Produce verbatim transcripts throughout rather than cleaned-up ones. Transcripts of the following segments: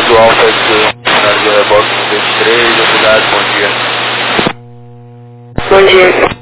do Alfa X um, Narguilha Box vinte e três, obrigado, bom dia. Bom dia.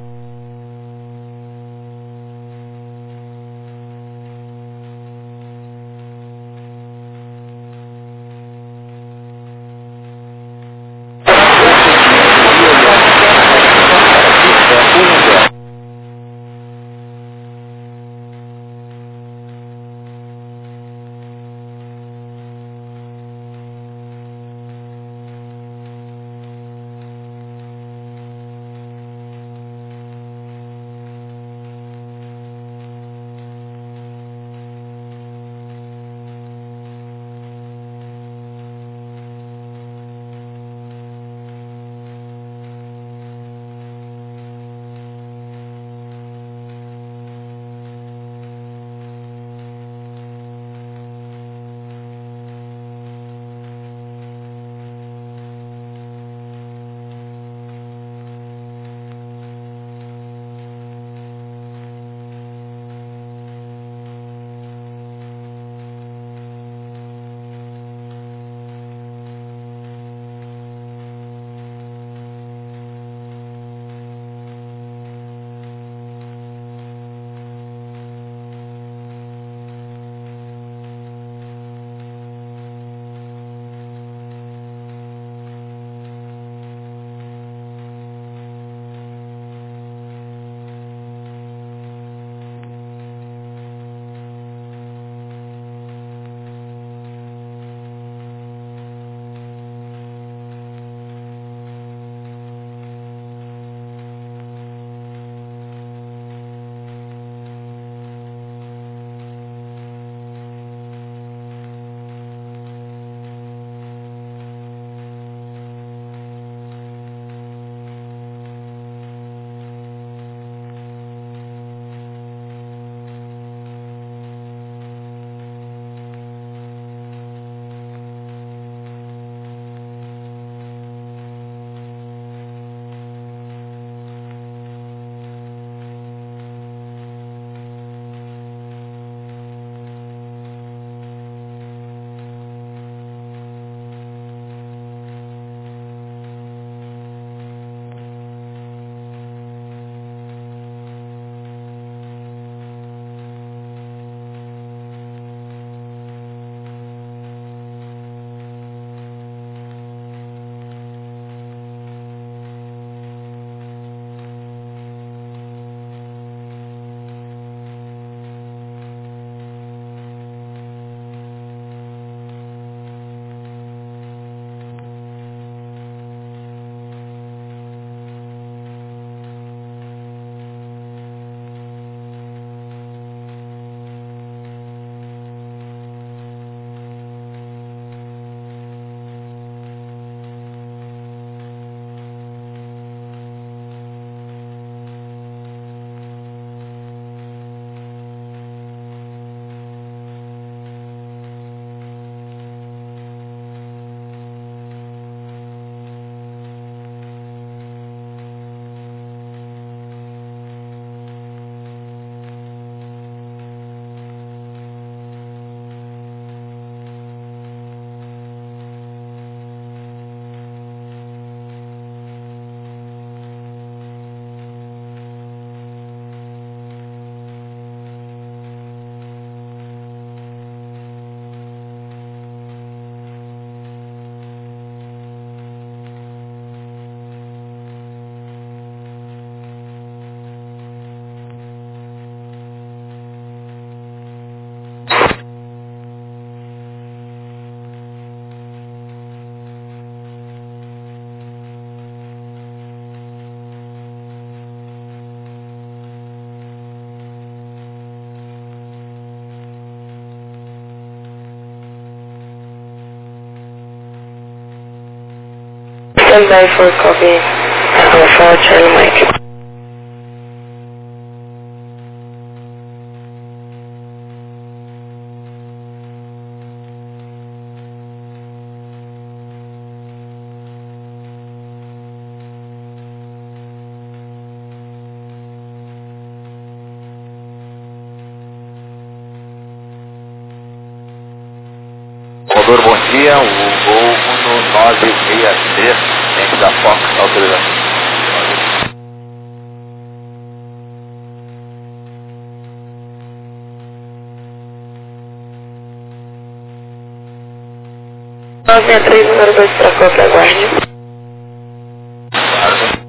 Stand by for copy. Alpha Charlie Mike. Motor, bom dia, o voo um nove seis três, dentro da Fox, autorização. nove seis três, número dois para Copa, aguarde. Claro.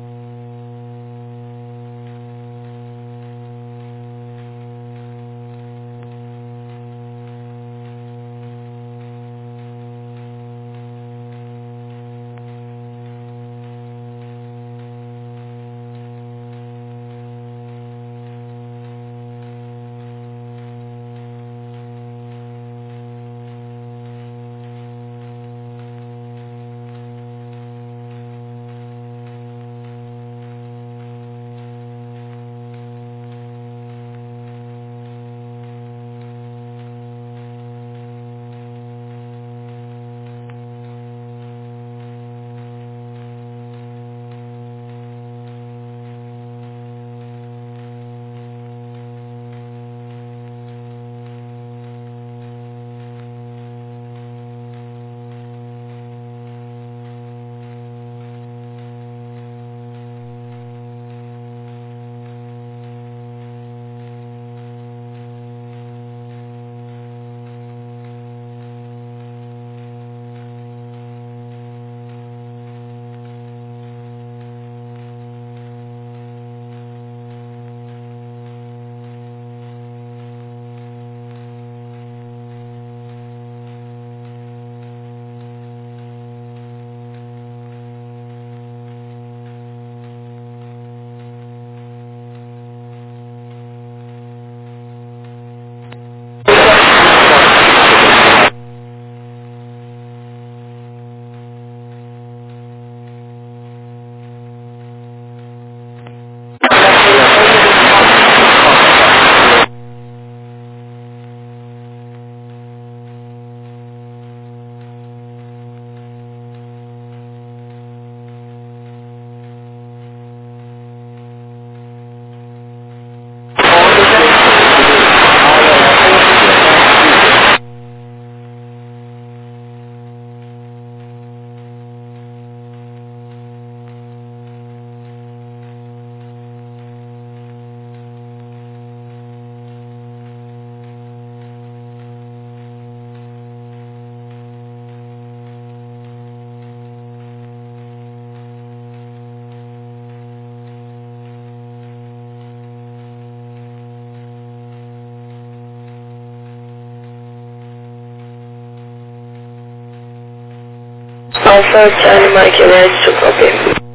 Alpha Charlie Mike, ready to copy.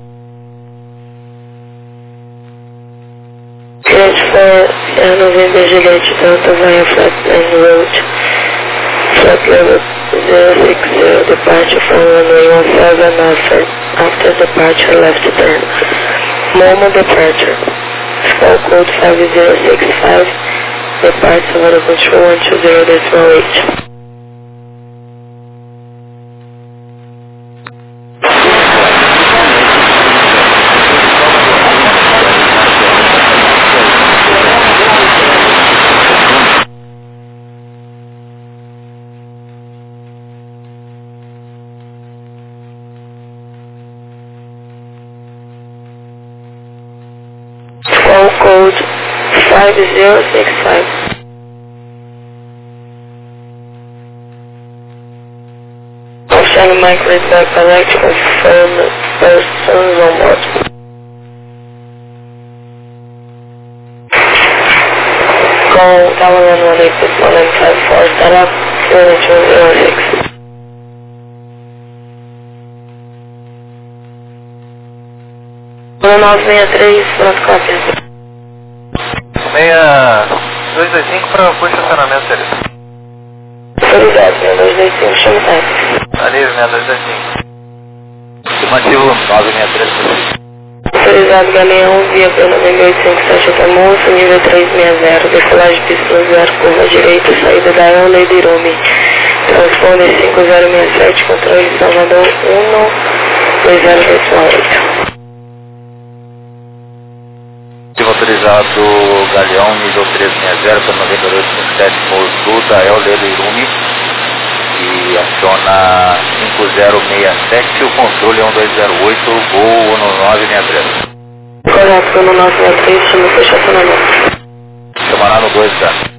Gate for Sierra November Juliet Delta via Flatland Road. Flat level zero six zero, departure from runway one seven after, after departure left turn. Momo departure. Squall code five zero six five, departure over control one two zero decimal eight. Squall code five zero six five. Charlie Mike, read back, I'd like to confirm persons on board. Call Tower one one eight six one nine five four, set up zero two zero six. nove seis três, front copy. seis dois dois cinco para o estacionamento, Sérgio. Autorizado, seis dois dois cinco, chama o táxi. Ali, seis dois dois cinco. Estimativo nove seis três. Autorizado, Galeão, via pelo número oito cinco sete Atamoço, nível três seis zero, decolagem pista zero, curva direita, saída da Eole de Irume. Transponder cinco zero seis sete, controle Salvador um dois zero dois oito. Autorizado Galeão, nível três seis zero para noventa e dois cinquenta e sete, Moçu, da Eole de Irume. E e aciona cinco zero seis sete, o controle é um dois zero oito, voo no nove seis três. Correto, no nove seis três, chama o estacionamento. Chamará no dois zero.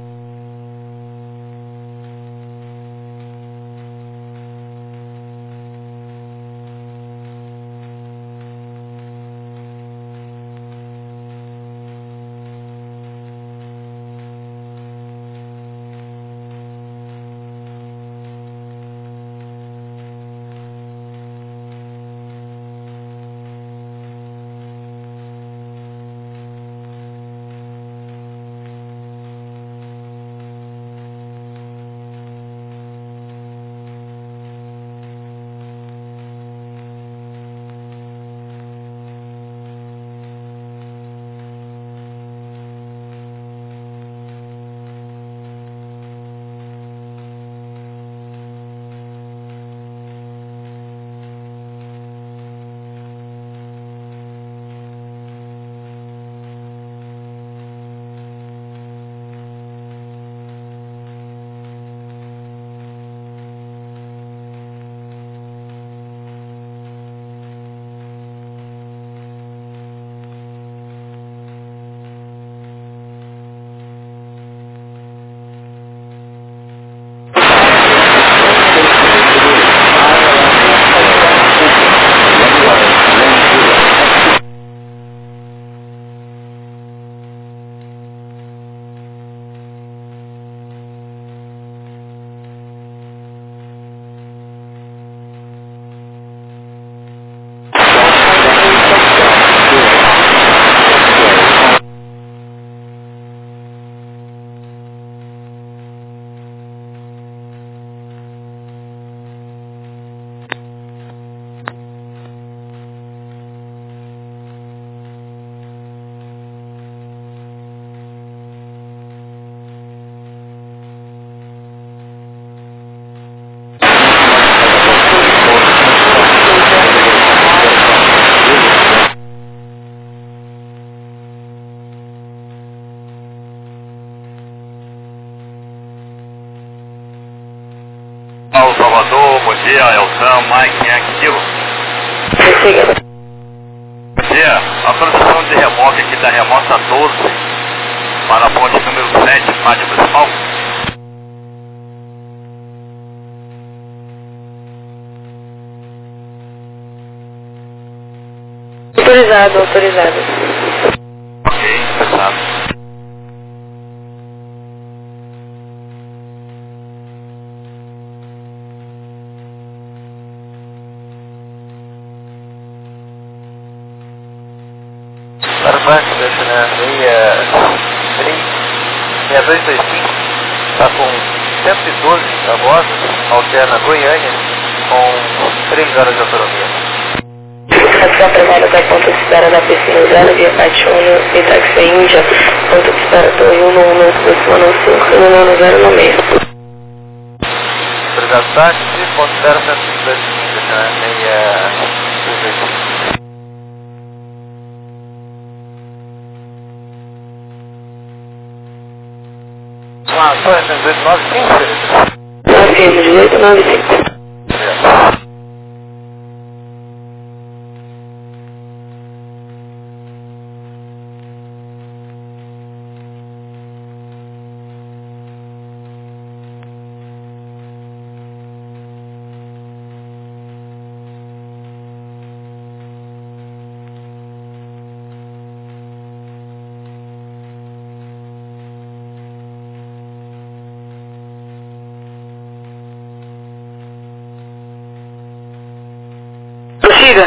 Ao Salvador, bom dia, Elsan, Mike, Yankee Kilo. Bom dia, a produção de remolque aqui da remota doze para a ponte número sete, pátio principal. Autorizado, autorizado. Ok, fechado. Starbucks, né? seis dois dois cinco, está com cento e doze a bordo, alterna Goiânia, com três horas de autonomia. Atenção privada da ponta de espera da piscina zero, via parte um e táxi Índia, ponta de espera Torre um no um, posição no cinco e no zero no meio. Obrigado, táxi, ponto zero cento e dois cinco, né? seis dois dois cinco. Ah, só é dezoito nove cinco? nove dezoito nove cinco. Prossiga.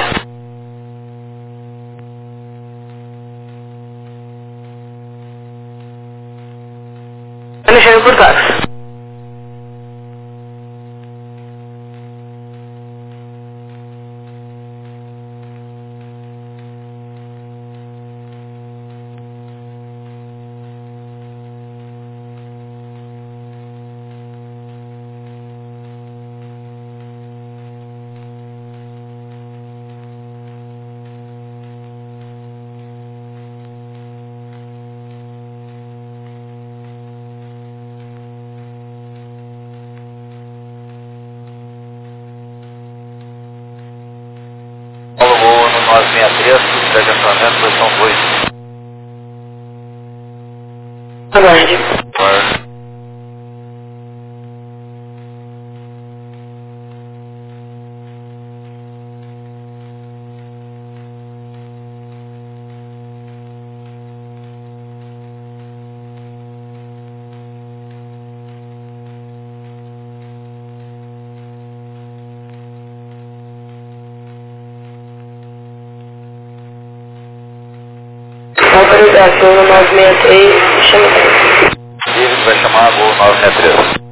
Alexandre Portados. nove seis três, direcionamento, posição dois. Aguarde. Aguarde. Autorização no nove seis três, chama dez. David vai chamar a Gol nove seis três.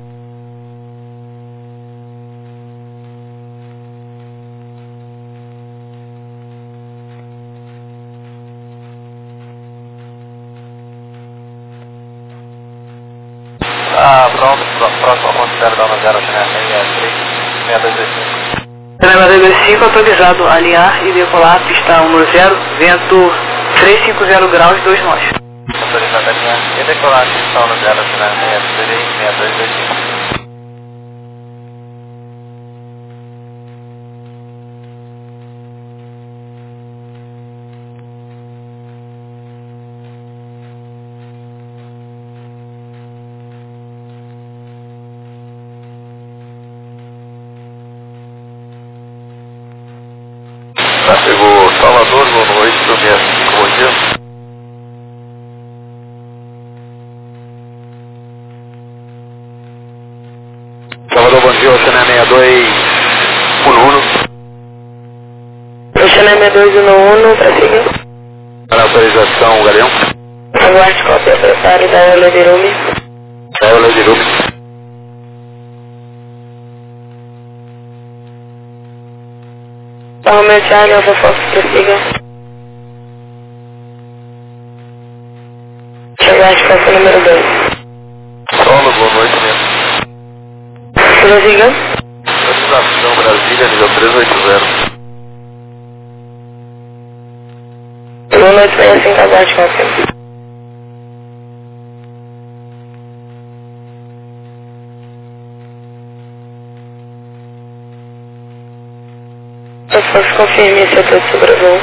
Ah, pronto, próximo considero da zero seis três, seis dois dois cinco. Cinema dois dois cinco autorizado a alinhar e decolar, pista um zero, vento trezentos e cinquenta graus, dois nós. Autorizado a alinhar e decolar, pista um zero seis três, seis dois dois cinco. Chegou Salvador, boa noite, do seis cinco, bom dia. Salvador, bom dia, Oceané seis dois um um. Oceané seis dois um um, prossiga. Para autorização, Galeão. Aguarde cópia, prepare da aula de Rume. Da aula de Rume. Romeo Charlie, Alfa Fox, prossiga. Aguarde cópia número dois. Solo, boa noite mesmo. Prossiga. Autorização Brasília, nível trezentos e oitenta. Boa noite, seis cinco, aguarde cópia. Alfa Fox, confirme setor de sobrevoo.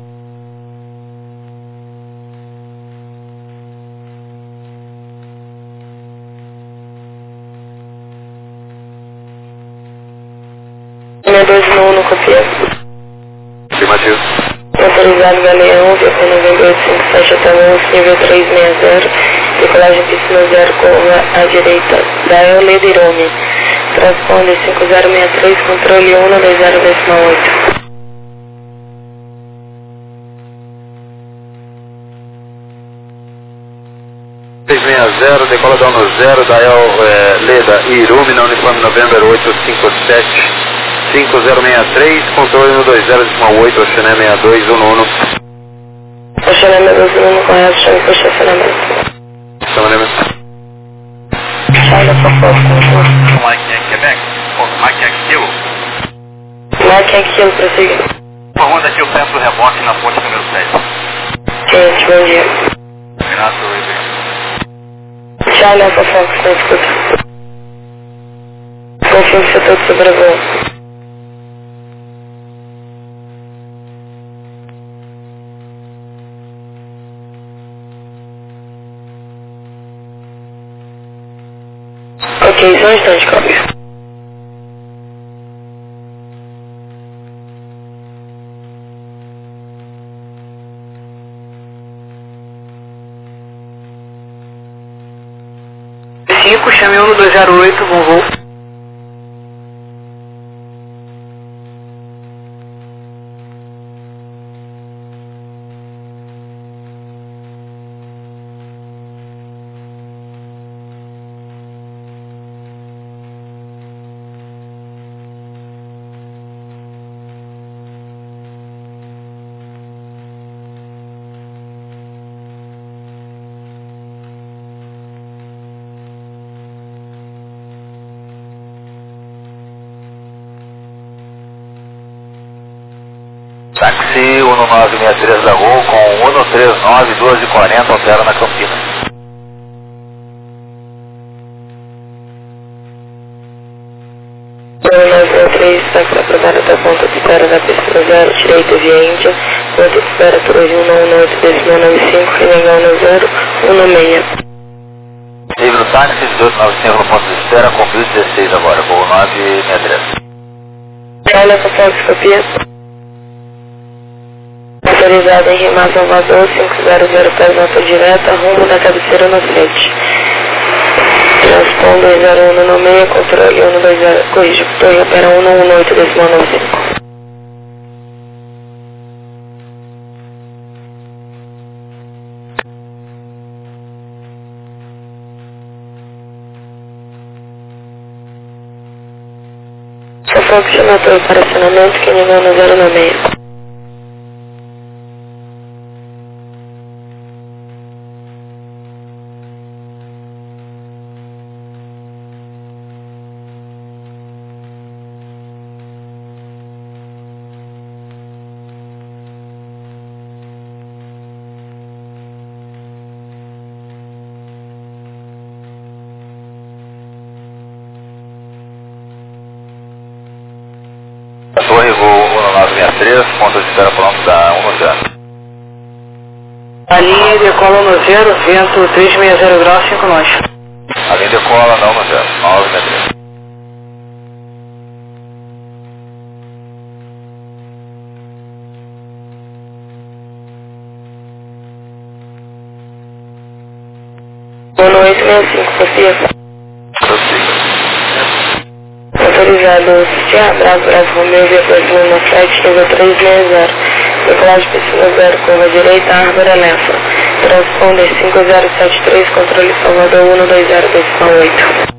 seis dois um um, copia. Afirmativo. Autorizado Galeão, V P nove oito cinco sete até onze, nível três seis zero, decolagem piscina zero, curva à direita, Dial Lederome, transponder cinco zero seis três, controle um dois zero decimal oito. seis seis zero, decola down no zero, Dial é, Leda Irume, na uniforme November oito cinco sete, cinco zero seis três, controle um dois zero decimal oito, Oceané seis dois um um. Oceané seis dois um um, correto, chame para estacionamento. Estacionamento. Charlie, Alfa Fox, controle. Mike é Quebec, Mike é Kilo. Mike é Kilo, prossiga. Formando aqui o centro do reboque na ponte número sete. Gente, bom dia. Renato Ribeiro. Charlie, Alfa Fox, na escuta. Confirme setor de sobrevoo. Ok, só um instante, cópia. cinco, chame um dois zero oito, bom voo. Táxi um nove seis três da Gol com um três nove, doze e quarenta, opera na Campinas. um nove seis três três, táxi aprovado até ponto de espera da pista zero, direita via Índia, ponto de espera torre um nove oito, decimal nove cinco, Finnegan no zero, um no seis. Livre no táxi, dezoito nove cinco no ponto de espera, concluído dezesseis agora, voo nove sessenta e três. Olha para Fox, copia. Autorizado em Rimar Salvador, cinco zero zero pés nota direta, rumo da cabeceira no sete. Transpon dois zero um no meio, controle um dois zero, corrige, torre opera um um oito, decimal nove cinco. Fox chama a torre para acionamento, que ninguém no zero no meio. Torre, voo um nove seis três, ponto de espera pronto da um zero. A linha decola no zero, vento trezentos e sessenta graus, cinco nós. A linha decola não no zero, nove sessenta e três. Boa noite, sessenta e cinco, copia. Prossiga. Autorizado, Sierra Bravo, Bravo Romeu, via Brasil no sete, nível trezentos e sessenta. Decolagem piscina zero, curva direita, Árvore Alefa. Transponder cinco zero sete três, controle Salvador um dois zero, decimal oito.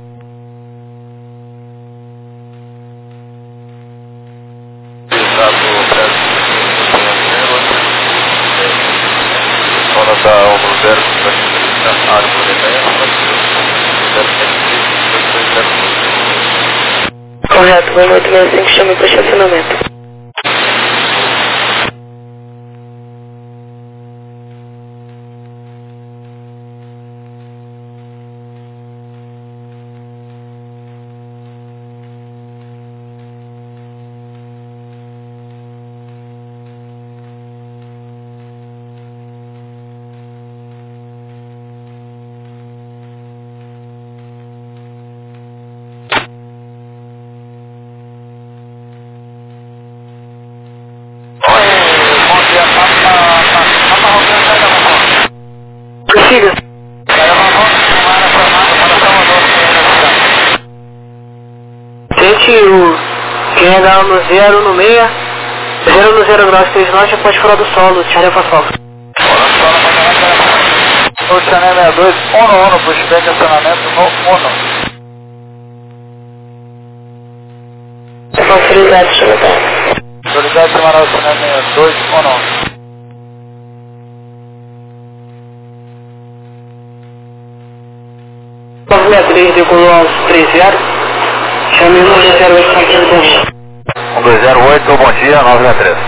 Correto, voo oito seis cinco, chame para estacionamento. Prossiga. Gente, o quem é dar no zero no meia, zero no zero graus três nós já pode falar do solo, Charlie para Fox. O Chanel sessenta e dois, Ono Ono, pushback acionamento no Ono. Autorizado, chama tá. Autoridade semanal Chanel sessenta e dois, Ono Ono. nove seis três, decolou aos três zero. Chame um dois zero oito, controle bom dia. um dois zero oito, bom dia, nove sessenta e três.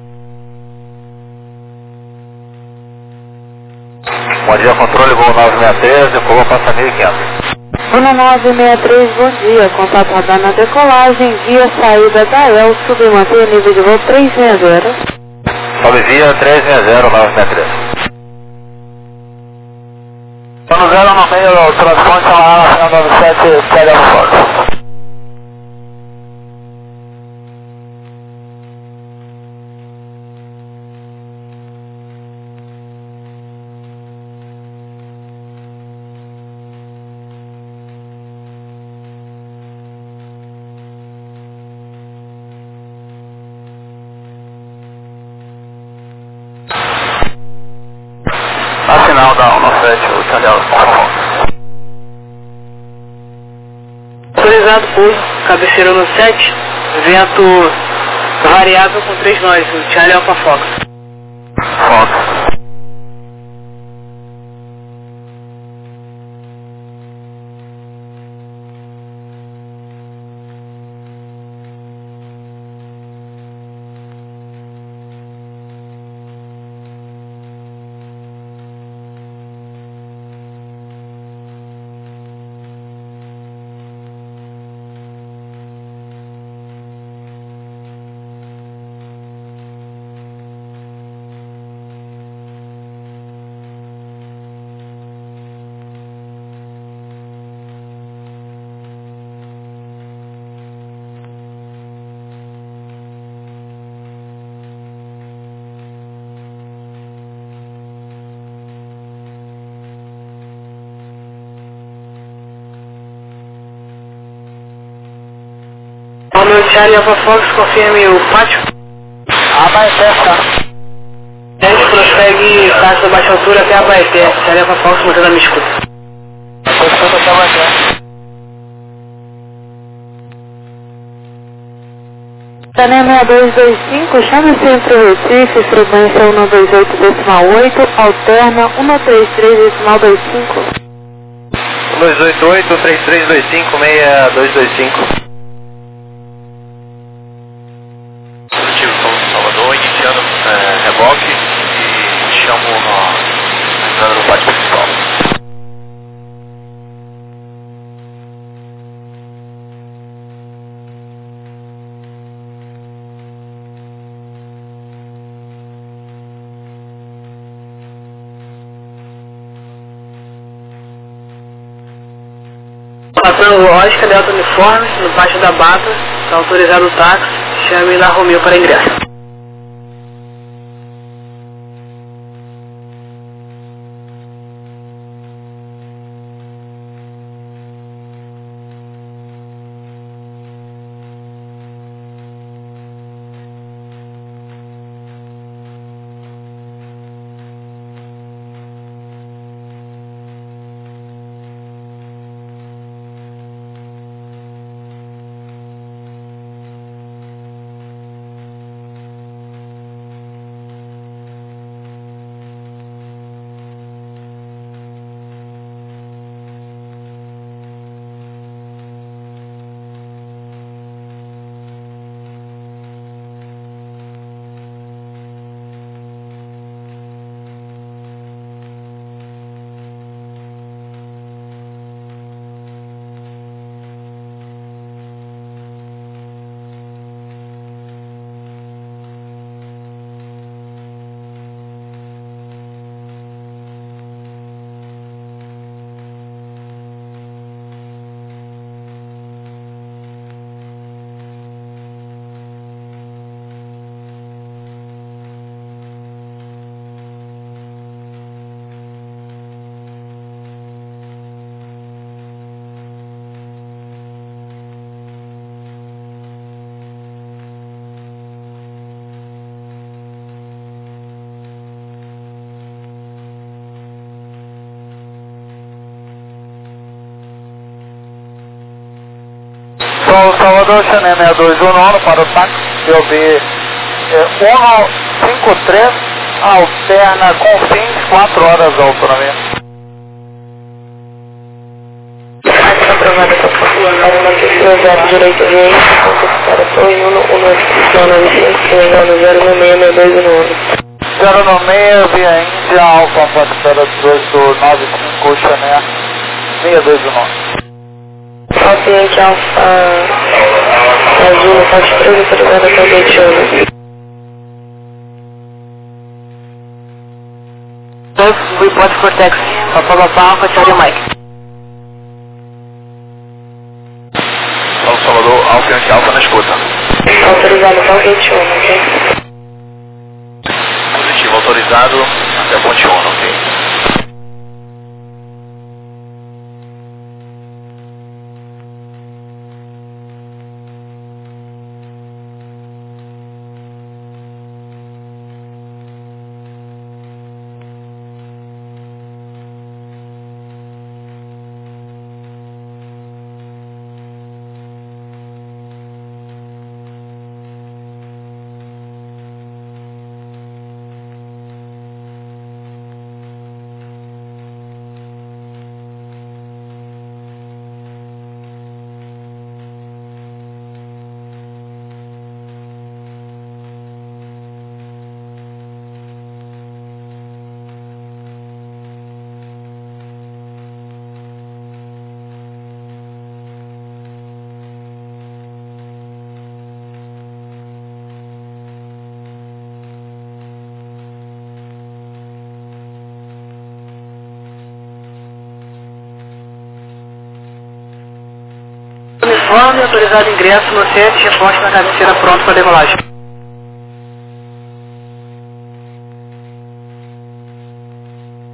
Bom dia, controle, voo nove sessenta e três, decolou, passa mil e quinhentos. Uno nove seis três, bom dia. Contato radar na decolagem, via saída da E L, subir manter nível de voo trezentos e sessenta. Sobe via trezentos e sessenta, nove sessenta e três. No zero no meio, transponde a nove sete, pega no Fox. Na final da um sete, o Chanel, por favor. Autorizado por cabeceira no sete, vento variável com três nós, o Charlie Alpha Fox. Fox. Charlie Alpha Fox, confirme o pátio. Abaeté, tá? Tente prossegue táxi da baixa altura até Abaeté. Charlie Alpha Fox, mantendo a minha escuta. Escuta até Abaeté. Sané seis dois dois cinco, chame Centro Recife, frequência um dois oito decimal oito, alterna um três três decimal vinte e cinco. um dois oito oito, três três dois cinco, seis dois dois cinco. Positivo, São Salvador, iniciando é, reboque e chamo na, na entrada do pátio principal. Passando Oscar Delta Uniforme, no pátio da Bata, está autorizado o táxi, chame na Romeo para ingresso. São Salvador, Chané seis dois um nove para o táxi, B O B é, um cinco três, alterna Confins, quatro horas da autonomia. Aprovada com a possibilidade de manter seu zero direito de eixo, para Torre um, um nove cinco, se não engano, zero no seis seis dois um nove. zero no seis, via Índia, Alfa, Foxtrot dezoito nove cinco, Chané seis dois um nove. Paciente Alfa Azul, Fox três, autorizada até o gate onze. Report for taxi, Papa Alpha, Charlie Mike. São Salvador, Alfa e Alfa na escuta. Autorizado até o gate onze, ok? Positivo, autorizado até a ponte ONU, ok? Uniforme, autorizado ingresso no sete, reposte na cabeceira pronto para decolagem.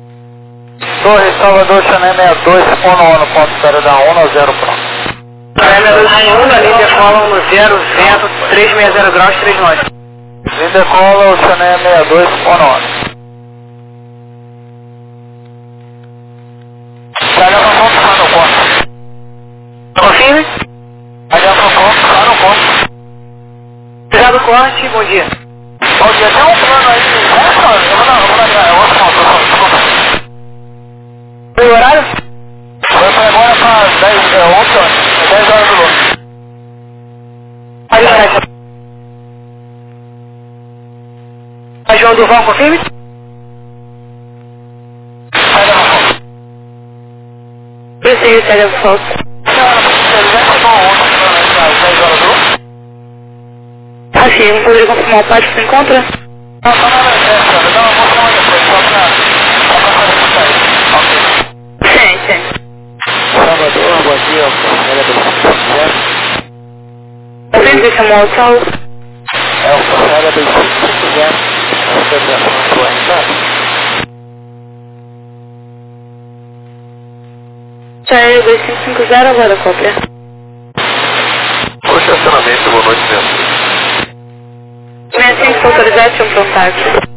Torre Salvador, Chané seis dois um nove, ponto zero da um zero pronto. China dois um, na linha decola no zero, vento, trezentos e sessenta graus, três nós. Linha decola, China sessenta e dois, on on. Aliança Fox, está no ponto. Confirme? Aliança Fox, está no ponto. Obrigado, corte, bom dia. Bom dia, tem um plano aí, é, só, eu vou dar, eu vou dar, é outro ponto, desculpa. E o horário? Vai para agora para dez, é oito horas, é dez horas do luz. Aí, Sérgio. A João Durval, confirme? Aliança Fox. Prossiga, Sérgio Fox. Senhora, você já chegou ontem, às dez horas do luz? Afirmo, poderia confirmar o pátio se encontra? Não, só na reserva, eu dou uma moção aí depois, só pra, só pra fazer isso aí. Ok. Sim, sim. Salvador, bom dia, Fornelha do cinco zero. Confirme que chamou ao sol. É o Fornelha do cinco zero, a federação do R K. China dois cinco cinco zero, agora cópia. O estacionamento, boa noite, mesmo. sessenta e cinco, autorizado, um contato.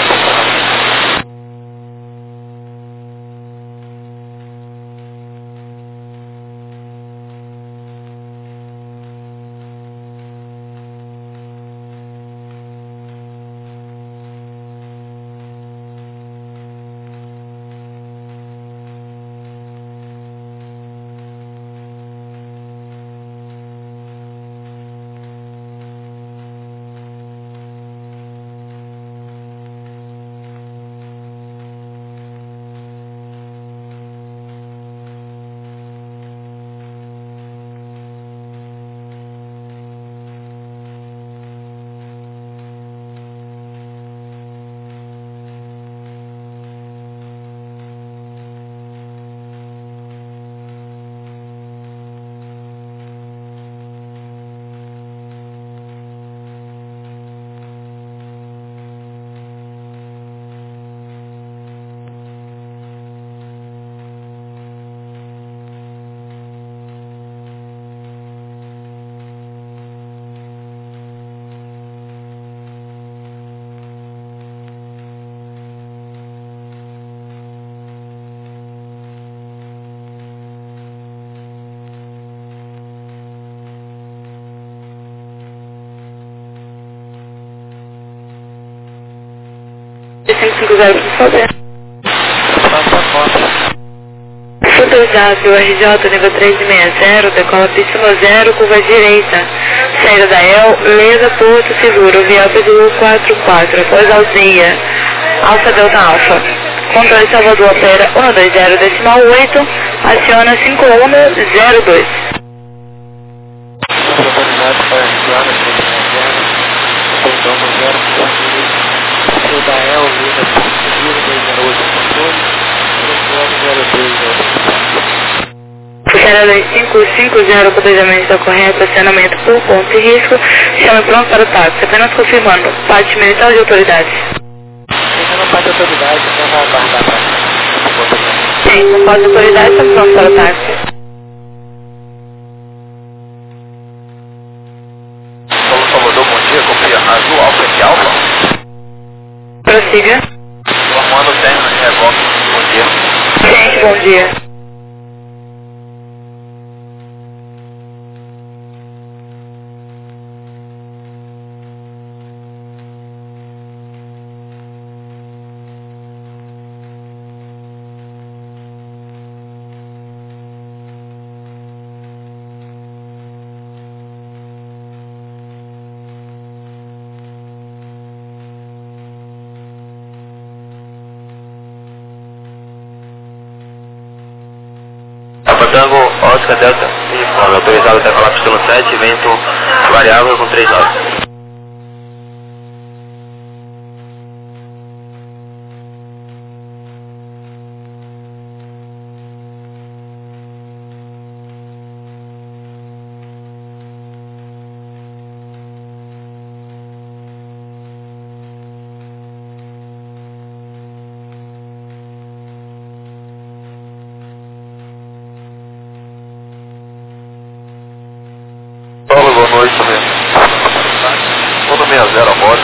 cinco cinco zero, por favor. Autorizado, R J nível três sessenta, decola pista no zero, curva direita. Saída da El, Leda, Porto Seguro, via P D U quatro quatro, após aldeia. Alfa Delta Alfa. Controle Salvador opera um dois zero decimal oito, aciona cinco um zero dois. Autoridade para a Joana, portão no zero, o da El, Leda, Porto Seguro, dois zero oito, controle, zero dois zero. China dois cinco cinco zero, planejamento da correta, acionamento por ponto e risco, chame pronto para o táxi, apenas confirmando, parte militar de autoridade. Ainda não faz autoridade, então vai aguardar para Sim, não pode autoridade, chame pronto para o táxi. Paulo Salvador, bom dia, confia Azul Alfa F Alfa. Prossiga. Formando término de reboque, bom dia. Gente, bom dia. Tango, Oscar Delta, autorizado até falar pistão sete, vento variável com três horas. oito mesmo. um sessenta a bordo.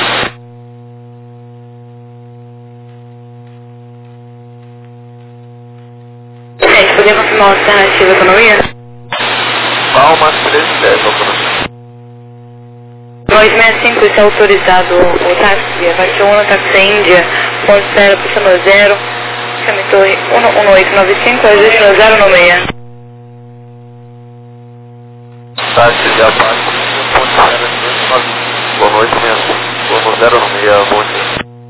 Gente, podia confirmar a alternativa economia? Palmas três dez, autonomia. dois seis cinco, isso é autorizado o táxi, abaixo um, táxi Índia, ponto zero, posição zero, chame torre um um oito nove cinco, ajuste no zero no seis. Táxi de abaixo, ponto zero dois nove cinco. Boa noite, sessenta e cinco, ponto zero no seis, bom dia.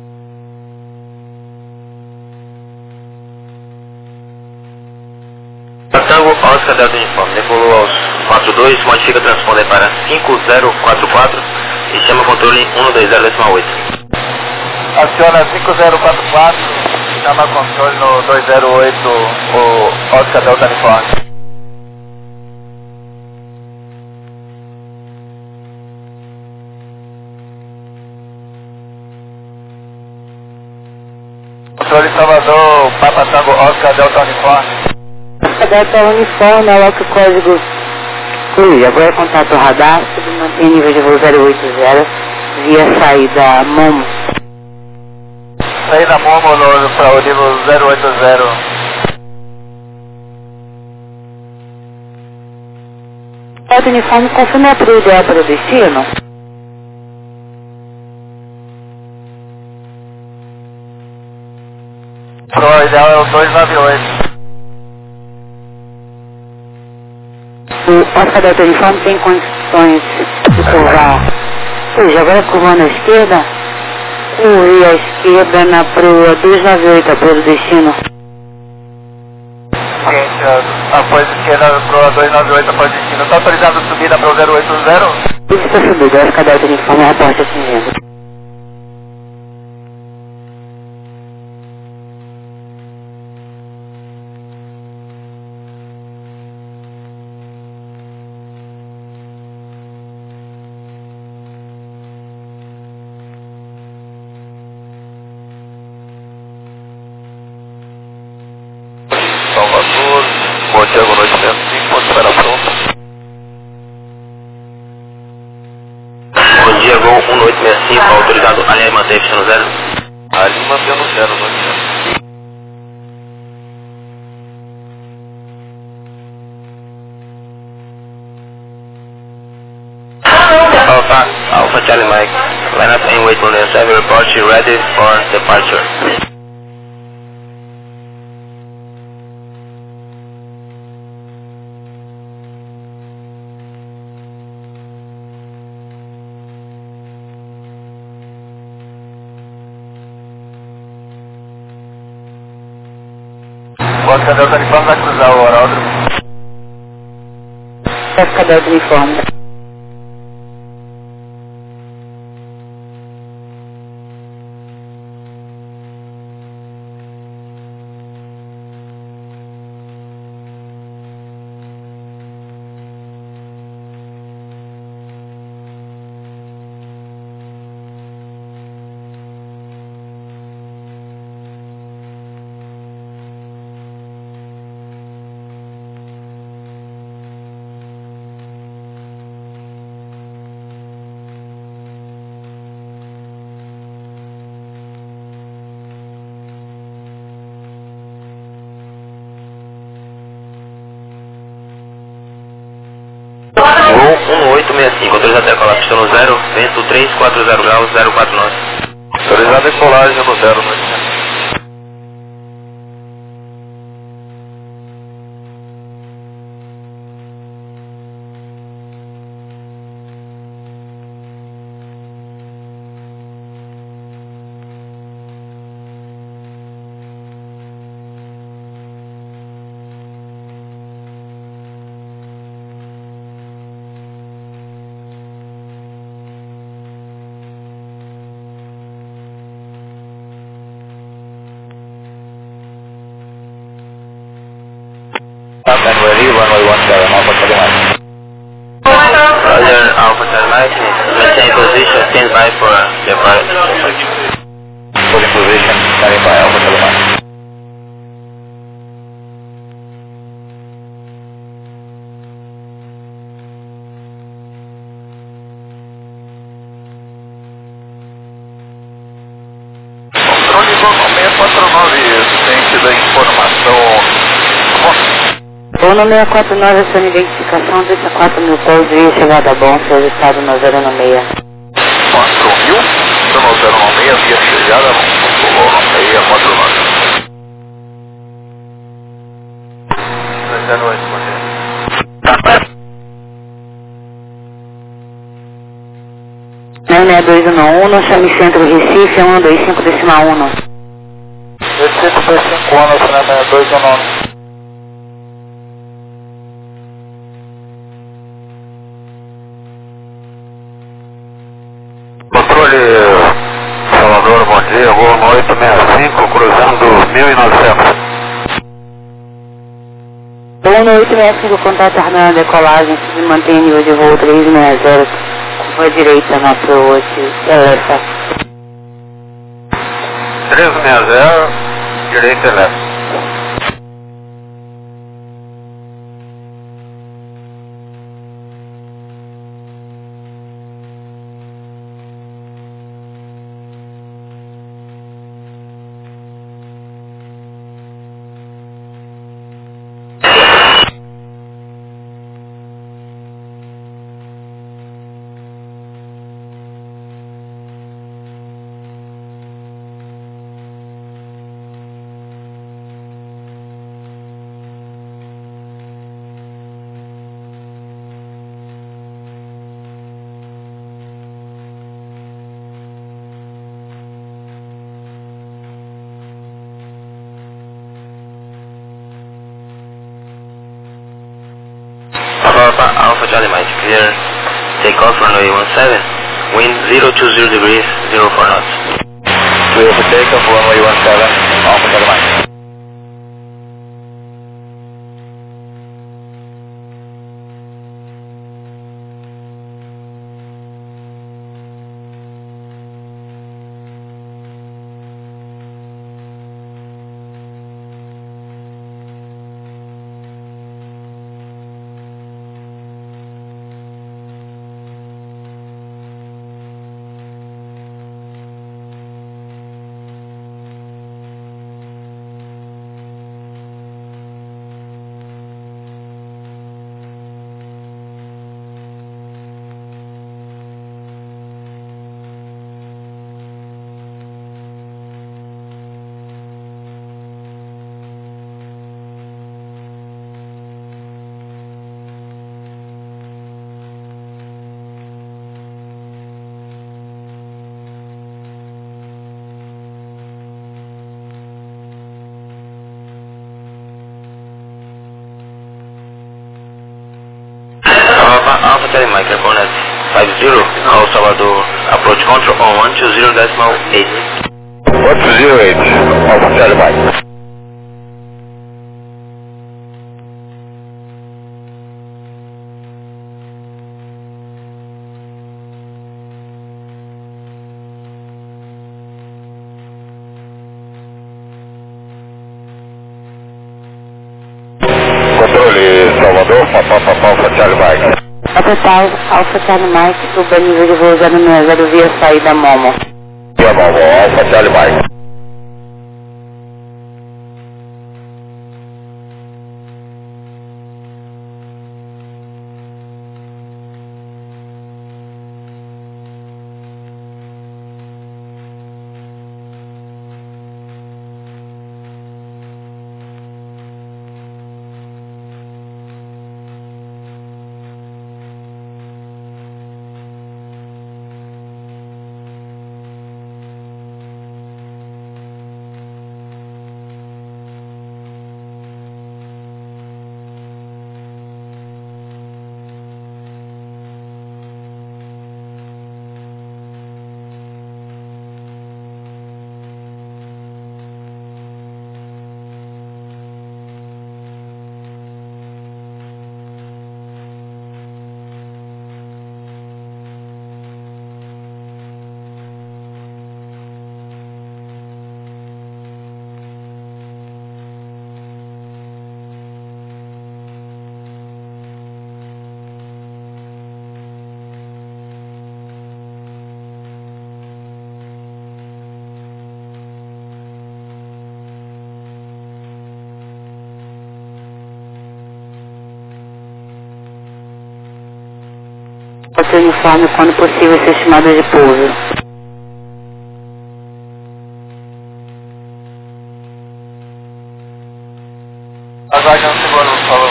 Tango Oscar Delta Uniforme, decolou aos quatro dois, modifica o transponder para cinco zero quatro quatro e chama o controle um dois zero oito. Aciona cinco zero quatro quatro, chama controle no dois zero oito, o Oscar Delta Uniforme. Controle Salvador, Papa Tango Oscar Delta Uniforme. Oscar Delta Uniforme, aloca o código Cruz. Agora é contato radar, submantém nível de voo zero oito zero via saída Momo. Saída Momo para o nível zero oito zero. Delta Uniforme, confirme a trilha ideal para o destino. Pro ideal é o dois nove oito. O Oscar Delta Uniforme tem condições de curvar, ou seja, agora curvando à esquerda, curve à esquerda na proa dois nove oito, após o destino. Seguinte, após esquerda proa dois nove oito, após destino. Está autorizado a subir na pro zero oito zero? Isso está subido, Oscar Delta Uniforme, reporte atingindo. Salvador, Bom dia, boa noite, sessenta e cinco, ponto espera pronto. Bom dia, voo um oito seis cinco, autorizado a linha manter no zero. Ali mantendo zero, não adianta. Alpha, Alpha Charlie Mike, line up and wait on the seven, report you ready for departure. Oscar Delta Uniforme vai cruzar o aeródromo. Oscar Delta Uniforme. Voo um oito seis cinco, autorizado a decolar, pista no zero, vento três quatro zero graus, zero quatro nove. Autorizado a decolagem no zero, não adianta. And ready, runway one seven, Alpha Charlie Mike. Roger, Alpha Charlie Mike, maintain position, stand by for departure. Holding position, standing by, Alpha Charlie Mike. Uno seis quatro nove, a sua identificação, vinte e quatro mil pés, via chegada a bom, seu estado no zero nove seis. quatro mil, no zero nove seis, via chegada, nove seis quatro nove. zero oito, bom dia. nove seis dois um um, chame centro Recife, um dois cinco decimal um. Recife dois cinco um, nove seis dois um um. Controle Salvador, bom dia, voo no oito seis cinco, cruzando mil e novecentos. um oito seis cinco, contato armando a decolagem, se mantém nível de voo três seis zero, curva direita na oito, Celesta. três seis zero, direita e leste. Alpha, Alpha Charlie Mike, clear takeoff runway one seven, wind zero two zero degrees, zero four knots. Clear for takeoff, runway one seven, Alpha Charlie Mike. Alpha Charlie Mike, airborne at five zero, call Salvador, approach control on one two zero decimal eight. one two zero eight, Alpha Charlie Mike. Controle Salvador, Papa Alpha Charlie Mike. Total, Alpha Charlie Mike, suba nível de voo zero seis zero via saída Momo. Via Momo, Alpha Charlie Mike. Outro uniforme, quando possível, ser chamado de pouso. Aguardando seguro, por favor.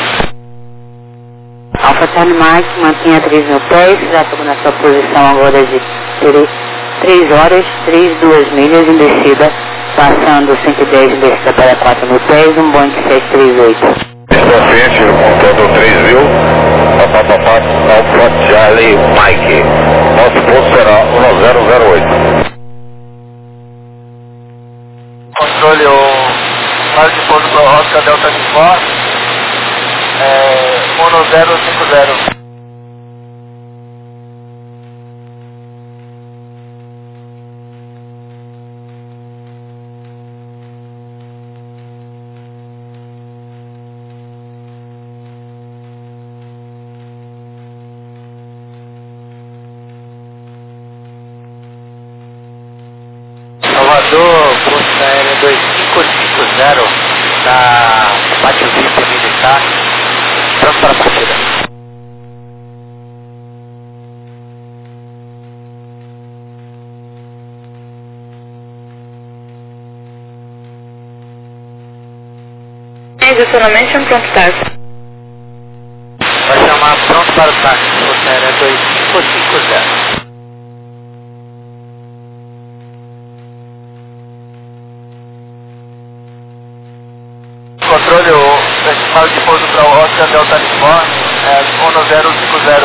Alfa Charlie Mike, mantenha três mil pés, já estou na sua posição agora de três horas, três, duas milhas em descida, passando cento e dez em descida para quatro mil pés, um Boeing sete três oito. Estou à frente, contando três mil, papá, papá, Alfa Charlie Mike. Nosso posto será um zero zero oito. Controle, o mais de pouso para o Oscar Delta Uniforme, é um zero cinco zero. Salvador, posto aéreo dois cinco cinco zero, na pátio V I P militar, pronto para a partida. Adicionalmente um pronto táxi. Vai chamar pronto para o táxi, posto aéreo dois cinco cinco zero. Controle, o estimado de pouso para o Oscar Delta Uniforme, é um zero cinco zero.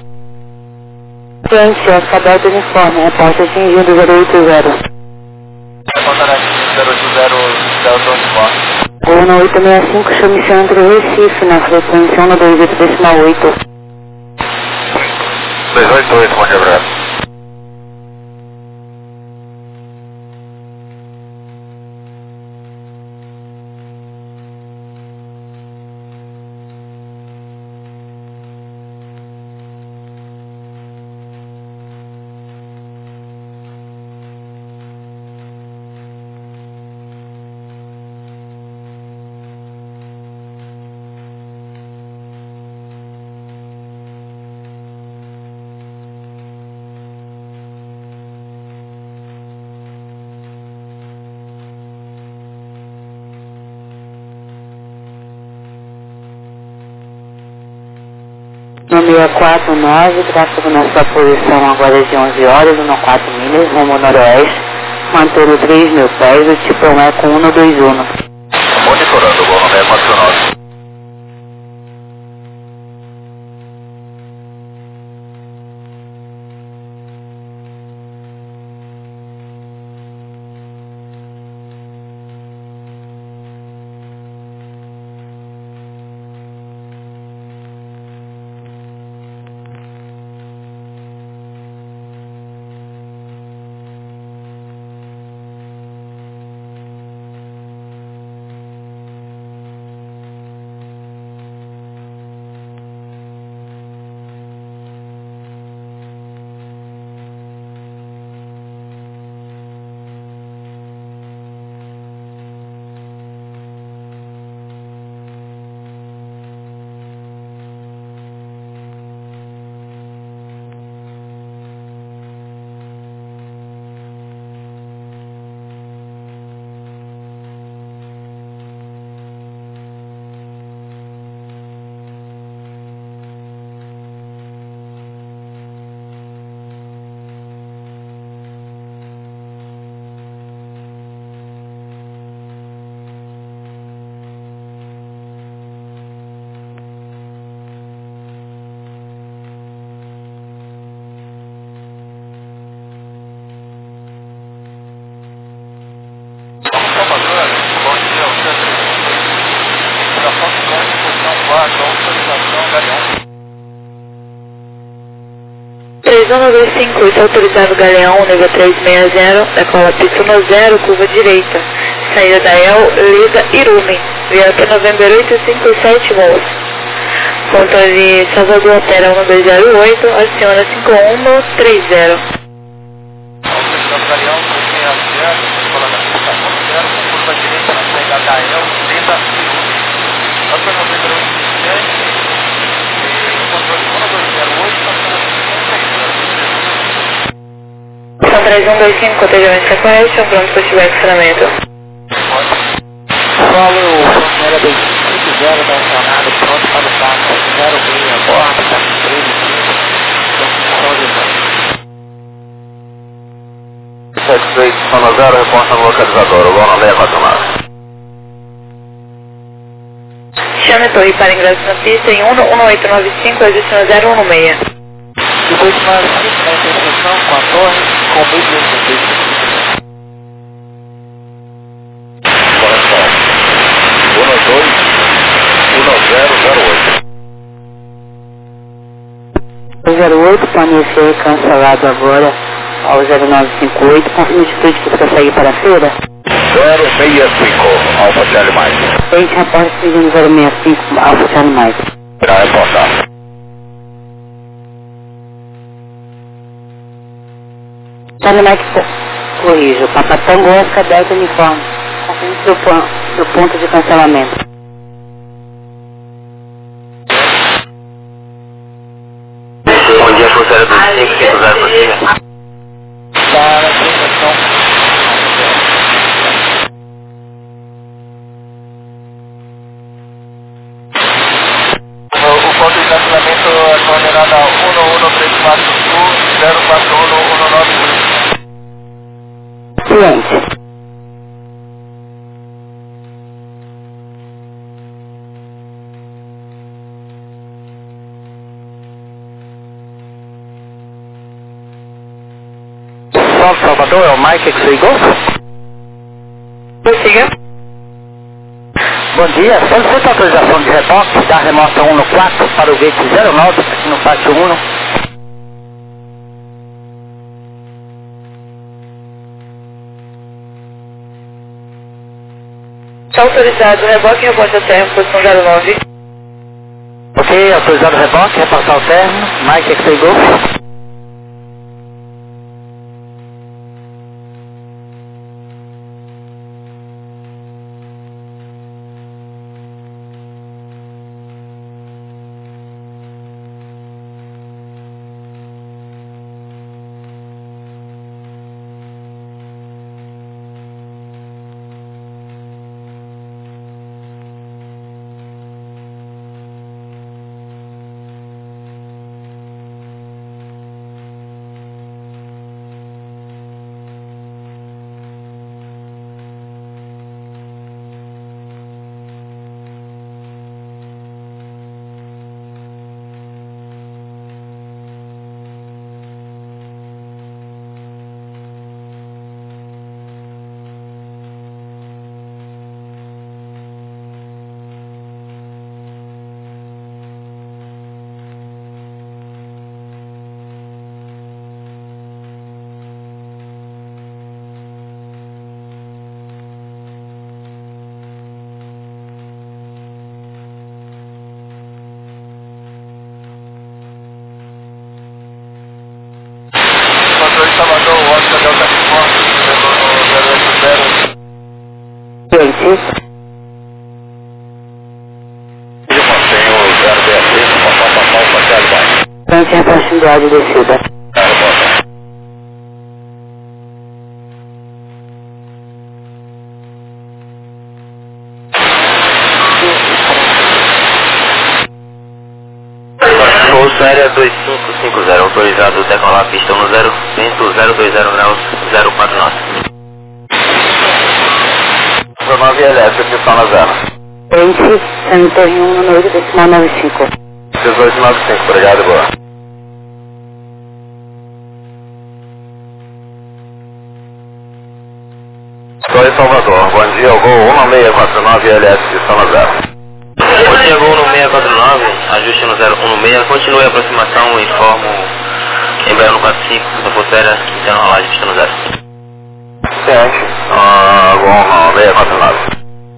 Frente, Oscar Delta Uniforme, reporte atingido zero oito zero. Reportará zero oito zero Delta Uniforme. Gol oito seis cinco, chame-se entre Recife, na frequência um dois oito decimal oito. dois oito oito, pode abraço. No seis quatro nove, tráfego na sua posição agora de onze horas, um quatro milhas, rumo noroeste, mantendo três mil pés, o tipo é um Eco um dois um. Monitorando o voo seis quatro nove. três um dois cinco oito, autorizado Galeão, nível trezentos e sessenta, decola pista no zero, curva direita, saída da El, Lida, Irume, via P November oito cinco sete, Wolf. Controle Salvador, opera um dois zero oito, aciona cinco um três zero. Galeão, decola na pista no zero, curva direita, na saída da El, Lida, Irume. P November oito cinco sete, controle um dois zero oito, passando dois um dois cinco, cotejamento sequestro, pronto para ativar cancelamento. Solo Fronteira dois cinco zero, mencionado, pronto para o táxi zero seis, borda, três e cinco, confirmação de voo. sete seis, Zona zero, reporta no localizador, o Gol seis quatro nove. Chame Torre para ingresso na pista em um um oito nove cinco, existe no zero um seis. Depois de mais cinco na interseção com a torre, com o meio de zero oito, planecer cancelado agora ao zero nove cinco oito, confirma de tudo que você segue para a feira. zero seis cinco, Alfa Charlie Mike. A gente reporta seguindo zero seis cinco, Alfa Charlie Mike. Irá reportar. Charlie Mike, corrijo, Papatango Oscar Delta Uniforme, confirma seu, pon seu ponto de cancelamento. Bom dia, Cruzeiro dois cinco cinco zero por cima. para a interseção. O ponto de cancelamento é coordenado a um um três quatro sul, zero quatro um um nove três. Cliente. Salvador, é o Mike que ligou? Prossiga. Bom dia, solicito autorização de reboque da remota um no quatro para o gate zero nove aqui no pátio um. Está autorizado, reboque e rebote a terra, posição zero nove. Ok, autorizado o reboque, repassar o término, Mike que ligou? Salvador, Oscar Delta Uniforme, zero oito zero. Cliente. Eu mantenho o zero seis cinco, papá, papá, Alfa Charlie Mike. Cliente, reporte do áudio descida. Irá reportar. Bolsa aérea dois cinco cinco zero, autorizado decolar a pista um zero, vento zero dois zero graus, zero quatro nove. nove L S, pista na zero. Cliente, Santa Torre um no oito decimal nove cinco. dezoito nove cinco, obrigado, boa. Torre Salvador, bom dia, o Gol um seis quatro nove L S, pista na zero. Bom dia, Gol no seis quatro nove, ajuste no zero um seis, continue a aproximação, informo Embraer no quatro cinco, da Fronteira, interno rolagem, pista no zero. Ciente, ah, Gol seis quatro nove.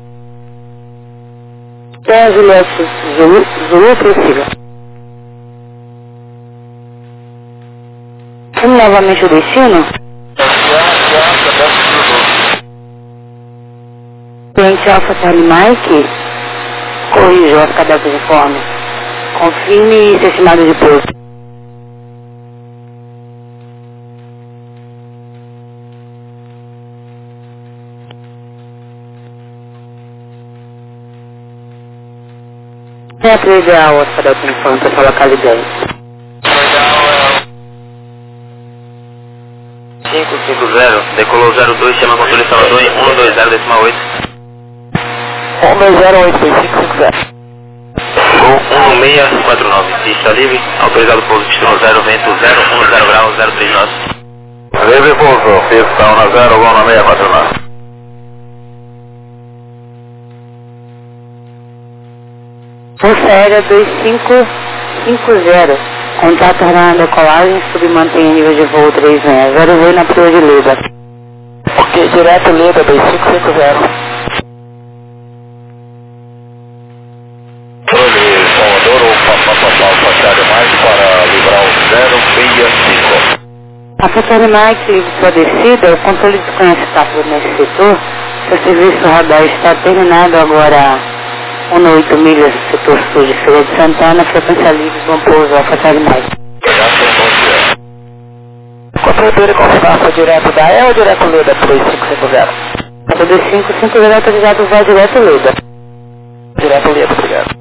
Terra Juliette, Zulu, Zulu, prossiga. Vamos novamente o destino? Cliente Alfa Charlie Mike, corrijo as cadeias de uniforme. Confirme seu estimado de pouso. É a ideal, Oscar Delta Uniforme, para sua localidade. cinco cinco zero, decolou zero dois, chama controle Salvador em um dois zero decimal oito. um dois zero oito seis cinco cinco zero. Gol um seis quatro nove, pista livre, autorizado pouso destino zero, vento zero, um zero grau, zero três nove. Livre pouso, pista um zero, gol no seis quatro nove. Força Aérea dois cinco cinco zero, contato na decolagem, submantém nível de voo três seis zero, voo na proa de Leda. Ok, direto Leda dois cinco cinco zero. Controle Salvador, o papapapá, faixa mais para livrar o zero seis cinco. A Força Aérea que sua descida, o controle desconhece o tráfego nesse setor, seu serviço radar está terminado agora. um oito milhas, setor sul de Feira de Santana, frequência livre, bom pouso, Alfa Charlie. Controlador confirmação direto da E ou direto Leda dois cinco cinco zero? dois cinco cinco zero autorizado, vai direto Leda. Direto Leda, obrigado.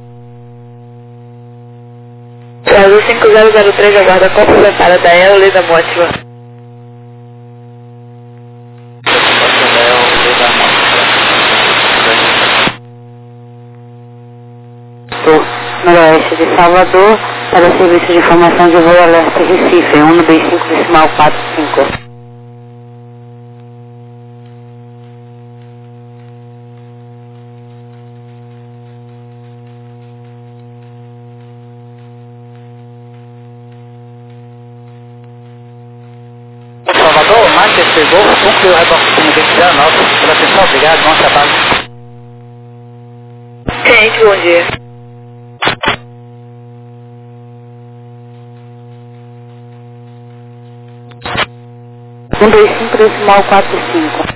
Brasil cinco zero zero três, aguarda complementada da E O Leda Mótiva. Noroeste de Salvador, para o serviço de informação de voo alerta Recife, um dois cinco decimal quatro cinco. Salvador, Manchester Golf, núcleo retorno vinte zero nove, pela atenção, obrigado, bom trabalho. Cliente, bom dia. um dois cinco decimal quatro cinco.